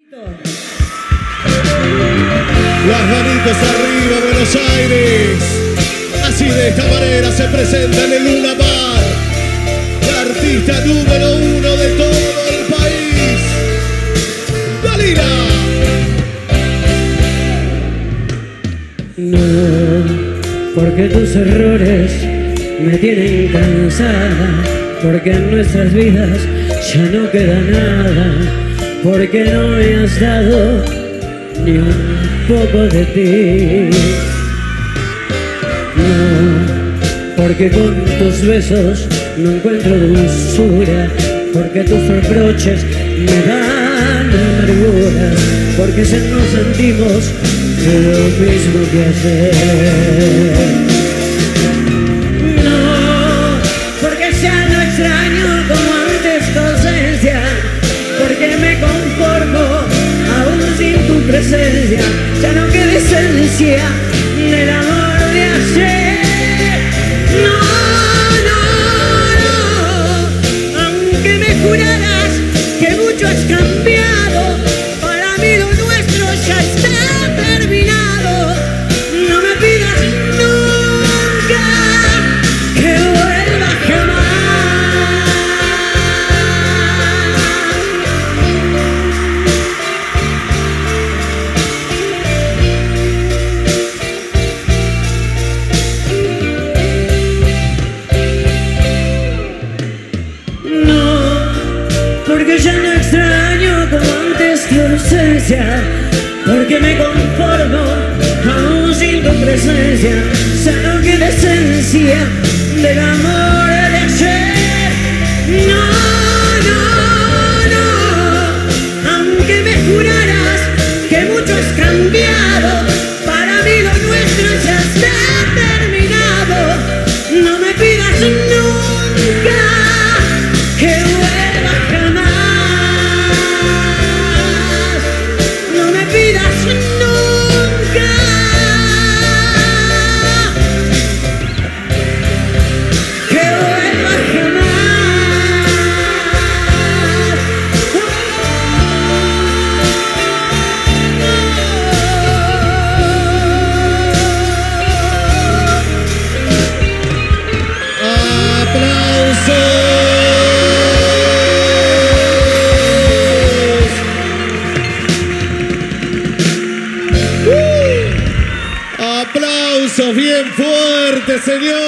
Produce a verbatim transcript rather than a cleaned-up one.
Las manitos arriba, Buenos Aires. Así de esta manera se presenta en el Luna Park la artista número uno de todo el país, Dalila. No, porque tus errores me tienen cansada, porque en nuestras vidas ya no queda nada, porque no me has dado ni un poco de ti. No, porque con tus besos no encuentro dulzura, porque tus reproches me dan amargura, porque se nos sentimos lo mismo que ayer. No, porque ya no extraño como antes tu ausencia, porque me conformo aún sin tu presencia, ya no queda esencia del amor de ayer. No, no, no, aunque me juraras que mucho has cambiado, para mí lo nuestro ya está terminado. No me pidas nunca que vuelva jamás. Porque ya no extraño como antes tu ausencia, porque me conformo aún sin tu presencia, ya no queda esencia del amor de ayer. No, no, no, aunque me juraras que mucho has cambiado, para mí lo nuestro ya está terminado. No me pidas nunca que vuelva jamás. No me pidas nunca que vuelva jamás. Aplausos bien fuertes, señor.